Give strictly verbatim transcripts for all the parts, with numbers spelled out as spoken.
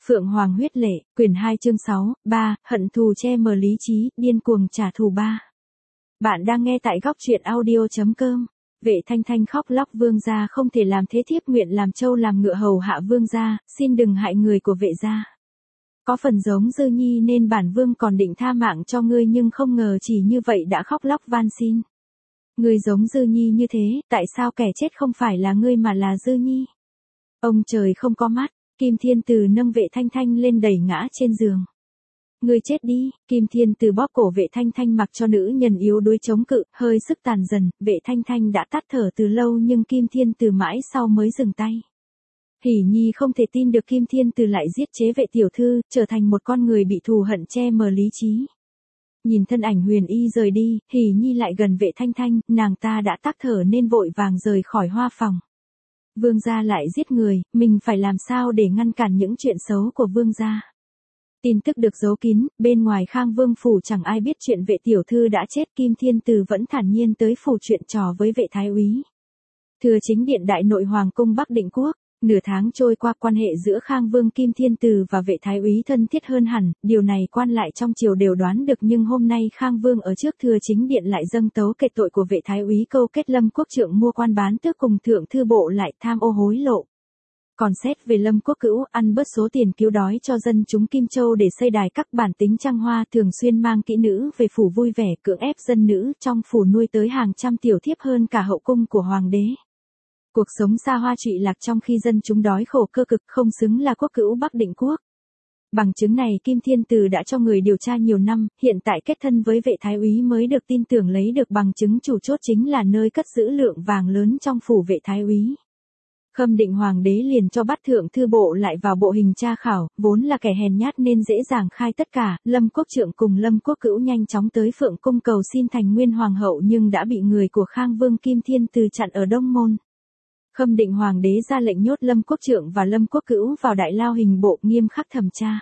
Phượng Hoàng huyết lệ, quyển hai chương sáu, ba, hận thù che mờ lý trí, điên cuồng trả thù ba. Bạn đang nghe tại góc truyện audio chấm com. Vệ Thanh Thanh khóc lóc vương gia không thể làm thế, thiếp nguyện làm trâu làm ngựa hầu hạ vương gia, xin đừng hại người của vệ gia. Có phần giống Dư Nhi nên bản vương còn định tha mạng cho ngươi, nhưng không ngờ chỉ như vậy đã khóc lóc van xin. Ngươi giống Dư Nhi như thế, tại sao kẻ chết không phải là ngươi mà là Dư Nhi? Ông trời không có mắt. Kim Thiên Từ nâng Vệ Thanh Thanh lên đẩy ngã trên giường. Ngươi chết đi. Kim Thiên Từ bóp cổ Vệ Thanh Thanh mặc cho nữ nhân yếu đuối chống cự, hơi sức tàn dần, Vệ Thanh Thanh đã tắt thở từ lâu nhưng Kim Thiên Từ mãi sau mới dừng tay. Hỉ Nhi không thể tin được Kim Thiên Từ lại giết chế Vệ tiểu thư, trở thành một con người bị thù hận che mờ lý trí. Nhìn thân ảnh Huyền Y rời đi, Hỉ Nhi lại gần Vệ Thanh Thanh, nàng ta đã tắt thở nên vội vàng rời khỏi hoa phòng. Vương gia lại giết người, mình phải làm sao để ngăn cản những chuyện xấu của vương gia? Tin tức được giấu kín, bên ngoài Khang Vương phủ chẳng ai biết chuyện Vệ tiểu thư đã chết. Kim Thiên Từ vẫn thản nhiên tới phủ chuyện trò với Vệ thái úy. Thừa chính điện đại nội hoàng cung Bắc Định Quốc. Nửa tháng trôi qua, quan hệ giữa Khang Vương Kim Thiên Từ và Vệ thái úy thân thiết hơn hẳn, điều này quan lại trong triều đều đoán được, nhưng hôm nay Khang Vương ở trước thừa chính điện lại dâng tấu kệ tội của Vệ thái úy câu kết Lâm Quốc Trượng mua quan bán tước cùng thượng thư bộ lại tham ô hối lộ. Còn xét về Lâm Quốc Cữu, ăn bớt số tiền cứu đói cho dân chúng Kim Châu để xây đài các bản tính trăng hoa, thường xuyên mang kỹ nữ về phủ vui vẻ, cưỡng ép dân nữ trong phủ nuôi tới hàng trăm tiểu thiếp hơn cả hậu cung của hoàng đế. Cuộc sống xa hoa trụy lạc trong khi dân chúng đói khổ cơ cực, không xứng là quốc cữu Bắc Định Quốc. Bằng chứng này Kim Thiên Từ đã cho người điều tra nhiều năm, hiện tại kết thân với Vệ thái úy mới được tin tưởng lấy được bằng chứng chủ chốt chính là nơi cất giữ lượng vàng lớn trong phủ Vệ thái úy. Khâm Định hoàng đế liền cho bắt thượng thư bộ lại vào bộ hình tra khảo, vốn là kẻ hèn nhát nên dễ dàng khai tất cả. Lâm Quốc Trượng cùng Lâm Quốc Cữu nhanh chóng tới Phượng cung cầu xin thành nguyên hoàng hậu nhưng đã bị người của Khang Vương Kim Thiên Từ chặn ở Đông Môn. Khâm Định hoàng đế ra lệnh nhốt Lâm Quốc Trượng và Lâm Quốc Cữu vào đại lao hình bộ, nghiêm khắc thẩm tra.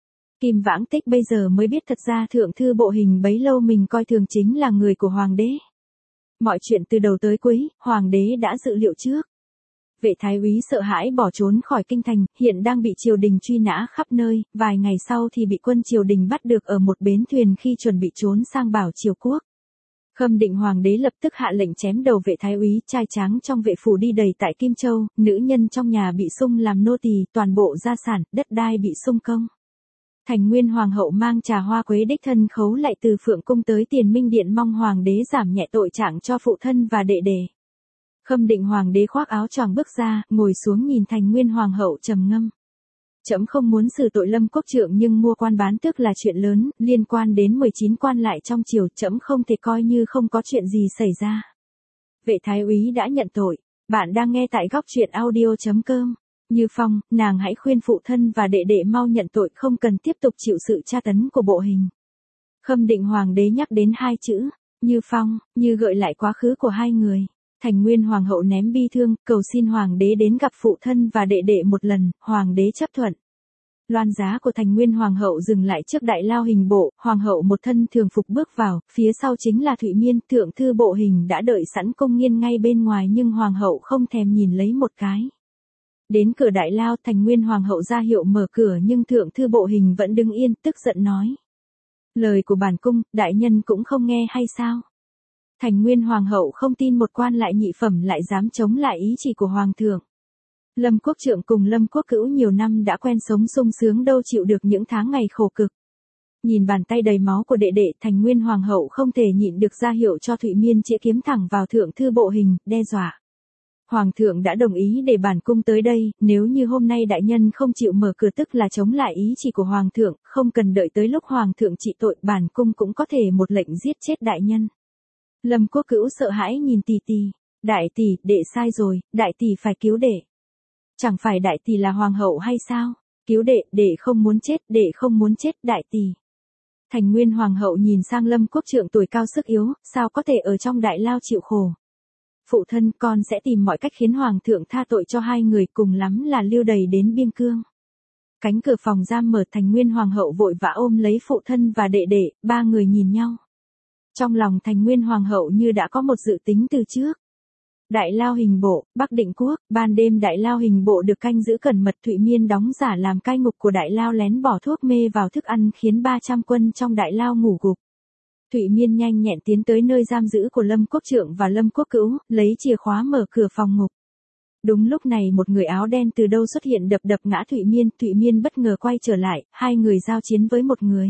Kim Vãng Tích bây giờ mới biết thật ra thượng thư bộ hình bấy lâu mình coi thường chính là người của hoàng đế. Mọi chuyện từ đầu tới cuối, hoàng đế đã dự liệu trước. Vệ thái úy sợ hãi bỏ trốn khỏi kinh thành, hiện đang bị triều đình truy nã khắp nơi, vài ngày sau thì bị quân triều đình bắt được ở một bến thuyền khi chuẩn bị trốn sang Bảo Triều Quốc. Khâm Định hoàng đế lập tức hạ lệnh chém đầu Vệ thái úy, trai tráng trong vệ phủ đi đầy tại Kim Châu, nữ nhân trong nhà bị xung làm nô tỳ, toàn bộ gia sản, đất đai bị xung công. Thành nguyên hoàng hậu mang trà hoa quế đích thân khấu lại từ Phượng cung tới Tiền Minh điện mong hoàng đế giảm nhẹ tội trạng cho phụ thân và đệ đệ. Khâm Định hoàng đế khoác áo choàng bước ra, ngồi xuống nhìn Thành nguyên hoàng hậu trầm ngâm. Trẫm không muốn xử tội Lâm Quốc Trượng nhưng mua quan bán tước là chuyện lớn, liên quan đến mười chín quan lại trong triều, trẫm không thể coi như không có chuyện gì xảy ra. Vệ thái úy đã nhận tội. Bạn đang nghe tại góc truyện audio chấm com. Như Phong, nàng hãy khuyên phụ thân và đệ đệ mau nhận tội, không cần tiếp tục chịu sự tra tấn của bộ hình. Khâm Định hoàng đế nhắc đến hai chữ, Như Phong, như gợi lại quá khứ của hai người. Thành nguyên hoàng hậu ném bi thương, cầu xin hoàng đế đến gặp phụ thân và đệ đệ một lần, hoàng đế chấp thuận. Loan giá của Thành nguyên hoàng hậu dừng lại trước đại lao hình bộ, hoàng hậu một thân thường phục bước vào, phía sau chính là Thụy Miên, thượng thư bộ hình đã đợi sẵn cung nghiên ngay bên ngoài nhưng hoàng hậu không thèm nhìn lấy một cái. Đến cửa đại lao, Thành nguyên hoàng hậu ra hiệu mở cửa nhưng thượng thư bộ hình vẫn đứng yên, tức giận nói. Lời của bản cung, đại nhân cũng không nghe hay sao? Thành nguyên hoàng hậu không tin một quan lại nhị phẩm lại dám chống lại ý chỉ của hoàng thượng. Lâm Quốc Trượng cùng Lâm Quốc Cữu nhiều năm đã quen sống sung sướng, đâu chịu được những tháng ngày khổ cực. Nhìn bàn tay đầy máu của đệ đệ, Thành nguyên hoàng hậu không thể nhịn được ra hiệu cho Thụy Miên chĩa kiếm thẳng vào thượng thư bộ hình, đe dọa. Hoàng thượng đã đồng ý để bản cung tới đây, nếu như hôm nay đại nhân không chịu mở cửa tức là chống lại ý chỉ của hoàng thượng, không cần đợi tới lúc hoàng thượng trị tội, bản cung cũng có thể một lệnh giết chết đại nhân. Lâm Quốc Cữu sợ hãi nhìn tỷ tỷ, đại tỷ, đệ sai rồi, đại tỷ phải cứu đệ. Chẳng phải đại tỷ là hoàng hậu hay sao? Cứu đệ, đệ không muốn chết, đệ không muốn chết, đại tỷ. Thành nguyên hoàng hậu nhìn sang Lâm Quốc Trượng tuổi cao sức yếu, sao có thể ở trong đại lao chịu khổ. Phụ thân, con sẽ tìm mọi cách khiến hoàng thượng tha tội cho hai người, cùng lắm là lưu đày đến biên cương. Cánh cửa phòng giam mở, Thành nguyên hoàng hậu vội vã ôm lấy phụ thân và đệ đệ, ba người nhìn nhau. Trong lòng Thành nguyên hoàng hậu như đã có một dự tính từ trước. Đại lao hình bộ, Bắc Định Quốc, ban đêm đại lao hình bộ được canh giữ cẩn mật. Thụy Miên đóng giả làm cai ngục của đại lao, lén bỏ thuốc mê vào thức ăn khiến ba trăm quân trong đại lao ngủ gục. Thụy Miên nhanh nhẹn tiến tới nơi giam giữ của Lâm Quốc Trượng và Lâm Quốc Cữu, lấy chìa khóa mở cửa phòng ngục. Đúng lúc này một người áo đen từ đâu xuất hiện, đập đập ngã Thụy Miên. Thụy Miên bất ngờ quay trở lại, hai người giao chiến với một người.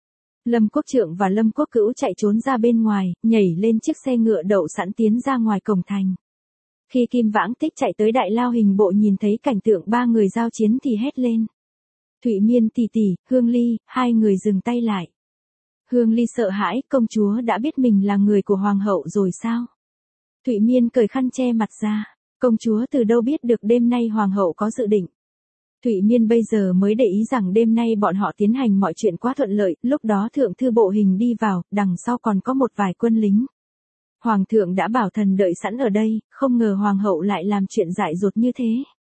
Lâm Quốc Trượng và Lâm Quốc Cữu chạy trốn ra bên ngoài, nhảy lên chiếc xe ngựa đậu sẵn tiến ra ngoài cổng thành. Khi Kim Vãng Tích chạy tới đại lao hình bộ nhìn thấy cảnh tượng ba người giao chiến thì hét lên. Thụy Miên tỷ tỷ, Hương Ly, hai người dừng tay lại. Hương Ly sợ hãi, công chúa đã biết mình là người của hoàng hậu rồi sao? Thụy Miên cởi khăn che mặt ra. Công chúa từ đâu biết được đêm nay hoàng hậu có dự định? Thụy Miên bây giờ mới để ý rằng đêm nay bọn họ tiến hành mọi chuyện quá thuận lợi, lúc đó thượng thư bộ hình đi vào, đằng sau còn có một vài quân lính. Hoàng thượng đã bảo thần đợi sẵn ở đây, không ngờ hoàng hậu lại làm chuyện dại dột như thế.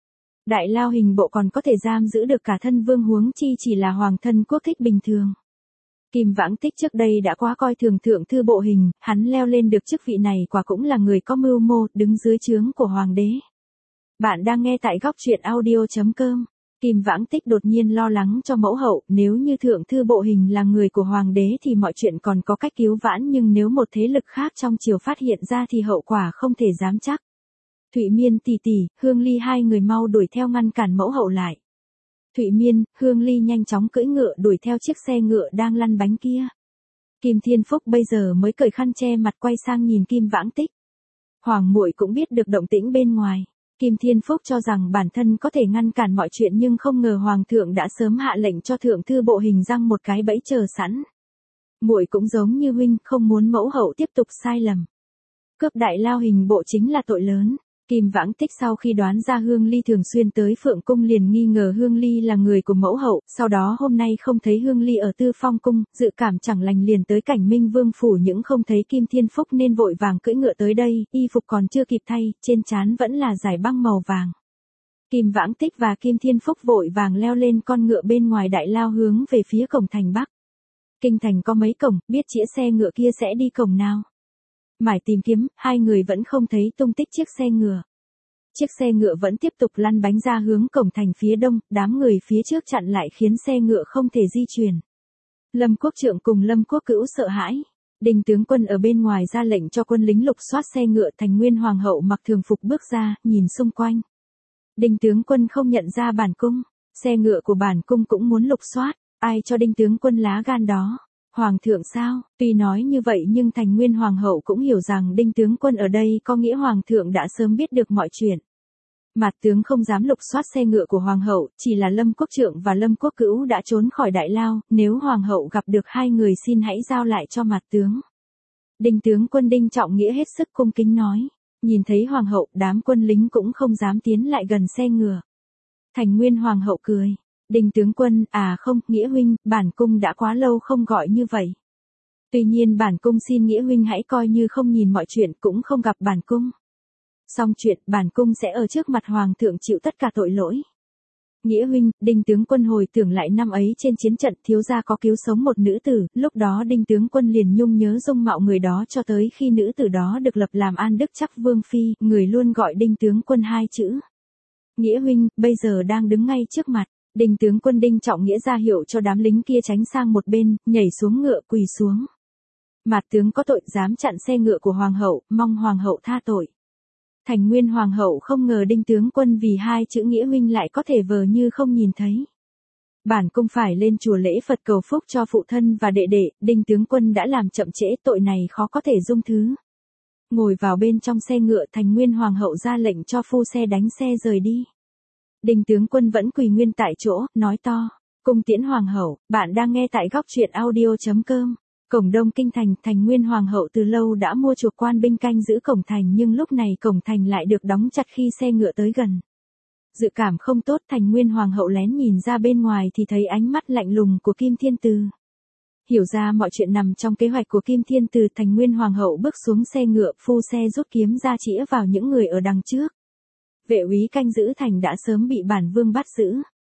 Đại lao hình bộ còn có thể giam giữ được cả thân vương, huống chi chỉ là hoàng thân quốc thích bình thường. Kim Vãng Tích trước đây đã quá coi thường thượng thư bộ hình, hắn leo lên được chức vị này quả cũng là người có mưu mô, đứng dưới trướng của hoàng đế. Bạn đang nghe tại góc truyện audio chấm com. Kim Vãng Tích đột nhiên lo lắng cho mẫu hậu, nếu như thượng thư bộ hình là người của hoàng đế thì mọi chuyện còn có cách cứu vãn, nhưng nếu một thế lực khác trong triều phát hiện ra thì hậu quả không thể dám chắc. Thụy Miên tỷ tỷ, Hương Ly, hai người mau đuổi theo ngăn cản mẫu hậu lại. Thụy Miên, Hương Ly nhanh chóng cưỡi ngựa đuổi theo chiếc xe ngựa đang lăn bánh kia. Kim Thiên Phúc bây giờ mới cởi khăn che mặt quay sang nhìn Kim Vãng Tích. Hoàng muội cũng biết được động tĩnh bên ngoài. Kim Thiên Phúc cho rằng bản thân có thể ngăn cản mọi chuyện, nhưng không ngờ hoàng thượng đã sớm hạ lệnh cho thượng thư bộ hình răng một cái bẫy chờ sẵn. Muội cũng giống như huynh, không muốn mẫu hậu tiếp tục sai lầm. Cướp đại lao hình bộ chính là tội lớn. Kim Vãng Tích sau khi đoán ra Hương Ly thường xuyên tới Phượng Cung liền nghi ngờ Hương Ly là người của mẫu hậu, sau đó hôm nay không thấy Hương Ly ở Tư Phong Cung, dự cảm chẳng lành liền tới Cảnh Minh Vương phủ, những không thấy Kim Thiên Phúc nên vội vàng cưỡi ngựa tới đây, y phục còn chưa kịp thay, trên trán vẫn là dải băng màu vàng. Kim Vãng Tích và Kim Thiên Phúc vội vàng leo lên con ngựa bên ngoài đại lao hướng về phía cổng thành Bắc. Kinh thành có mấy cổng, biết chĩa xe ngựa kia sẽ đi cổng nào? Mải tìm kiếm, hai người vẫn không thấy tung tích chiếc xe ngựa. Chiếc xe ngựa vẫn tiếp tục lăn bánh ra hướng cổng thành phía đông, đám người phía trước chặn lại khiến xe ngựa không thể di chuyển. Lâm Quốc Trượng cùng Lâm Quốc Cữu sợ hãi. Đinh tướng quân ở bên ngoài ra lệnh cho quân lính lục soát xe ngựa. Thành Nguyên hoàng hậu mặc thường phục bước ra, nhìn xung quanh. Đinh tướng quân không nhận ra bản cung, xe ngựa của bản cung cũng muốn lục soát, ai cho Đinh tướng quân lá gan đó? Hoàng thượng sao? Tuy nói như vậy nhưng Thành Nguyên hoàng hậu cũng hiểu rằng Đinh tướng quân ở đây có nghĩa hoàng thượng đã sớm biết được mọi chuyện. Mạt tướng không dám lục soát xe ngựa của hoàng hậu, chỉ là Lâm Quốc Trượng và Lâm Quốc Cữu đã trốn khỏi đại lao, nếu hoàng hậu gặp được hai người xin hãy giao lại cho mạt tướng. Đinh tướng quân Đinh Trọng Nghĩa hết sức cung kính nói. Nhìn thấy hoàng hậu, đám quân lính cũng không dám tiến lại gần xe ngựa. Thành Nguyên hoàng hậu cười. Đinh tướng quân, à không, Nghĩa huynh, bản cung đã quá lâu không gọi như vậy. Tuy nhiên bản cung xin Nghĩa huynh hãy coi như không nhìn mọi chuyện, cũng không gặp bản cung. Xong chuyện, bản cung sẽ ở trước mặt hoàng thượng chịu tất cả tội lỗi. Nghĩa huynh, Đinh tướng quân hồi tưởng lại năm ấy trên chiến trận, thiếu gia có cứu sống một nữ tử, lúc đó Đinh tướng quân liền nhung nhớ dung mạo người đó cho tới khi nữ tử đó được lập làm An Đức Chắc Vương phi, người luôn gọi Đinh tướng quân hai chữ. Nghĩa huynh, bây giờ đang đứng ngay trước mặt. Đinh tướng quân Đinh Trọng Nghĩa ra hiệu cho đám lính kia tránh sang một bên, nhảy xuống ngựa quỳ xuống. Mạt tướng có tội dám chặn xe ngựa của hoàng hậu, mong hoàng hậu tha tội. Thành Nguyên hoàng hậu không ngờ Đinh tướng quân vì hai chữ Nghĩa huynh lại có thể vờ như không nhìn thấy. Bản cung phải lên chùa lễ Phật cầu phúc cho phụ thân và đệ đệ, Đinh tướng quân đã làm chậm trễ, tội này khó có thể dung thứ. Ngồi vào bên trong xe ngựa, Thành Nguyên hoàng hậu ra lệnh cho phu xe đánh xe rời đi. Đinh tướng quân vẫn quỳ nguyên tại chỗ, nói to. Cung tiễn hoàng hậu, bạn đang nghe tại góc truyện audio chấm com. Cổng đông kinh thành, Thành Nguyên hoàng hậu từ lâu đã mua chuộc quan binh canh giữ cổng thành, nhưng lúc này cổng thành lại được đóng chặt khi xe ngựa tới gần. Dự cảm không tốt, Thành Nguyên hoàng hậu lén nhìn ra bên ngoài thì thấy ánh mắt lạnh lùng của Kim Thiên Từ. Hiểu ra mọi chuyện nằm trong kế hoạch của Kim Thiên Từ, Thành Nguyên hoàng hậu bước xuống xe ngựa, phu xe rút kiếm ra chĩa vào những người ở đằng trước. Vệ úy canh giữ thành đã sớm bị bản vương bắt giữ.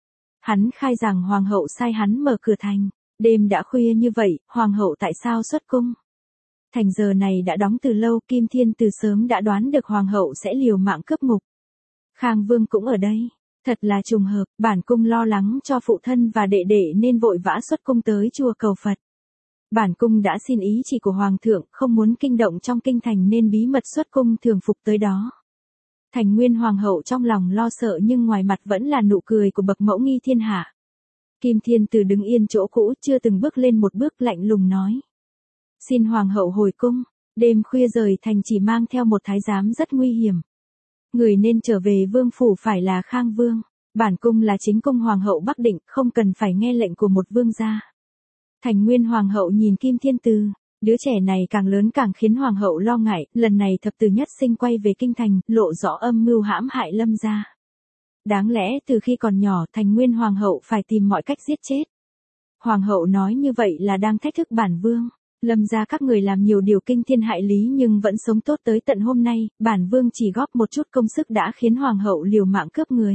Hắn khai rằng hoàng hậu sai hắn mở cửa thành. Đêm đã khuya như vậy, hoàng hậu tại sao xuất cung? Thành giờ này đã đóng từ lâu, Kim Thiên từ sớm đã đoán được hoàng hậu sẽ liều mạng cướp ngục. Khang Vương cũng ở đây. Thật là trùng hợp, bản cung lo lắng cho phụ thân và đệ đệ nên vội vã xuất cung tới chùa cầu Phật. Bản cung đã xin ý chỉ của hoàng thượng, không muốn kinh động trong kinh thành nên bí mật xuất cung thường phục tới đó. Thành Nguyên hoàng hậu trong lòng lo sợ nhưng ngoài mặt vẫn là nụ cười của bậc mẫu nghi thiên hạ. Kim Thiên Từ đứng yên chỗ cũ, chưa từng bước lên một bước, lạnh lùng nói: "Xin hoàng hậu hồi cung." Đêm khuya rời thành chỉ mang theo một thái giám rất nguy hiểm. Người nên trở về vương phủ phải là Khang Vương. Bản cung là chính cung hoàng hậu Bắc Định, không cần phải nghe lệnh của một vương gia. Thành Nguyên hoàng hậu nhìn Kim Thiên Từ, đứa trẻ này càng lớn càng khiến hoàng hậu lo ngại. Lần này thập tử nhất sinh quay về kinh thành, lộ rõ âm mưu hãm hại Lâm gia. Đáng lẽ từ khi còn nhỏ Thành Nguyên hoàng hậu phải tìm mọi cách giết chết. Hoàng hậu nói như vậy là đang thách thức bản vương. Lâm gia các người làm nhiều điều kinh thiên hại lý nhưng vẫn sống tốt tới tận hôm nay, bản vương chỉ góp một chút công sức đã khiến hoàng hậu liều mạng cướp người.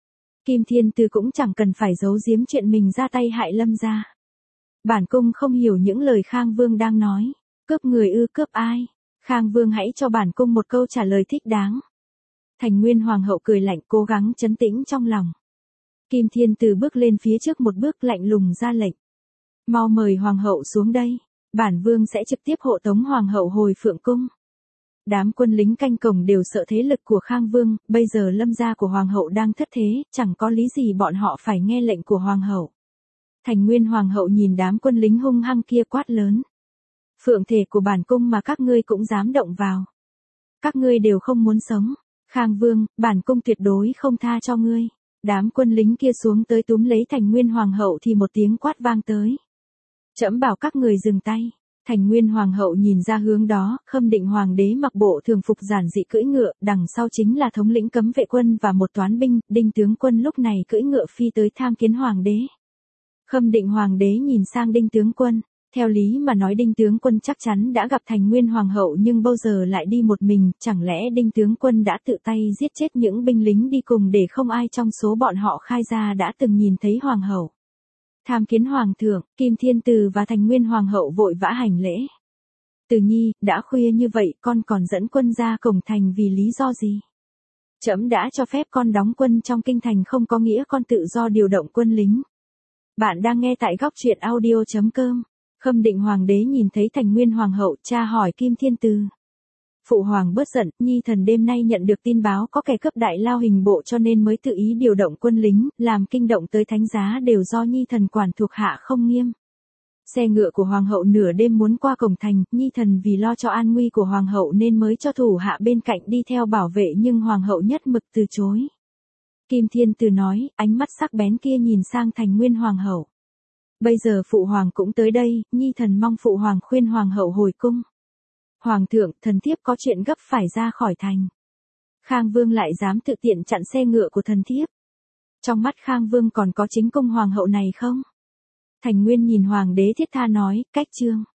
Kim Thiên Từ cũng chẳng cần phải giấu giếm chuyện mình ra tay hại Lâm gia. Bản cung không hiểu những lời Khang Vương đang nói. Cướp người ư? Cướp ai? Khang Vương hãy cho bản cung một câu trả lời thích đáng. Thành Nguyên hoàng hậu cười lạnh, cố gắng trấn tĩnh trong lòng. Kim Thiên Từ bước lên phía trước một bước, lạnh lùng ra lệnh: "Mau mời hoàng hậu xuống đây. Bản vương sẽ trực tiếp hộ tống hoàng hậu hồi Phượng cung." Đám quân lính canh cổng đều sợ thế lực của Khang Vương, bây giờ Lâm gia của hoàng hậu đang thất thế, chẳng có lý gì bọn họ phải nghe lệnh của hoàng hậu. Thành Nguyên hoàng hậu nhìn đám quân lính hung hăng kia quát lớn: "Phượng thể của bản cung mà các ngươi cũng dám động vào. Các ngươi đều không muốn sống. Khang Vương, bản cung tuyệt đối không tha cho ngươi." Đám quân lính kia xuống tới túm lấy Thành Nguyên hoàng hậu thì một tiếng quát vang tới: "Trẫm bảo các người dừng tay." Thành Nguyên hoàng hậu nhìn ra hướng đó, Khâm Định hoàng đế mặc bộ thường phục giản dị cưỡi ngựa, đằng sau chính là thống lĩnh cấm vệ quân và một toán binh. Đinh tướng quân lúc này cưỡi ngựa phi tới tham kiến hoàng đế. Khâm Định hoàng đế nhìn sang Đinh tướng quân, theo lý mà nói Đinh tướng quân chắc chắn đã gặp Thành Nguyên hoàng hậu nhưng bao giờ lại đi một mình, chẳng lẽ Đinh tướng quân đã tự tay giết chết những binh lính đi cùng để không ai trong số bọn họ khai ra đã từng nhìn thấy hoàng hậu. Tham kiến hoàng thượng, Kim Thiên Từ và Thành Nguyên hoàng hậu vội vã hành lễ. "Từ nhi, đã khuya như vậy con còn dẫn quân ra cổng thành vì lý do gì?" "Trẫm đã cho phép con đóng quân trong kinh thành không có nghĩa con tự do điều động quân lính." Bạn đang nghe tại góc truyện audio chấm com. Khâm Định hoàng đế nhìn thấy Thành Nguyên hoàng hậu, tra hỏi Kim Thiên Từ: "Phụ hoàng bớt giận, nhi thần đêm nay nhận được tin báo có kẻ cướp đại lao hình bộ cho nên mới tự ý điều động quân lính, làm kinh động tới thánh giá đều do nhi thần quản thuộc hạ không nghiêm. Xe ngựa của hoàng hậu nửa đêm muốn qua cổng thành, nhi thần vì lo cho an nguy của hoàng hậu nên mới cho thủ hạ bên cạnh đi theo bảo vệ nhưng hoàng hậu nhất mực từ chối." Kim Thiên Từ nói, ánh mắt sắc bén kia nhìn sang Thành Nguyên hoàng hậu: "Bây giờ phụ hoàng cũng tới đây, nhi thần mong phụ hoàng khuyên hoàng hậu hồi cung." "Hoàng thượng, thần thiếp có chuyện gấp phải ra khỏi thành." Khang Vương lại dám tự tiện chặn xe ngựa của thần thiếp. Trong mắt Khang Vương còn có chính cung hoàng hậu này không? Thành Nguyên nhìn hoàng đế thiết tha nói, cách chương.